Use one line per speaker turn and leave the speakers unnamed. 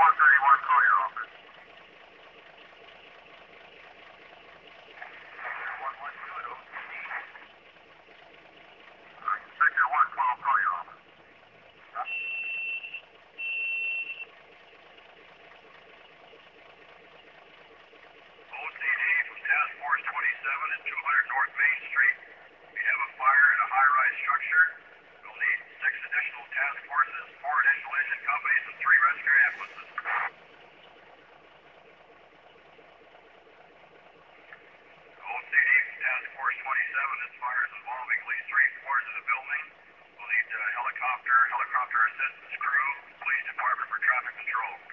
1231, call your office. 112 at OCD. Sector 112, call your office. OCD from Task Force 27 at 200 North Main Street. We have a fire in a high-rise structure. We'll need 6 additional task forces, 4 additional engine companies, and 3 rescue ambulances. OCD from Task Force 27, this fire is involving at least 3 floors of the building. We'll need helicopter assistance crew, police department for traffic control.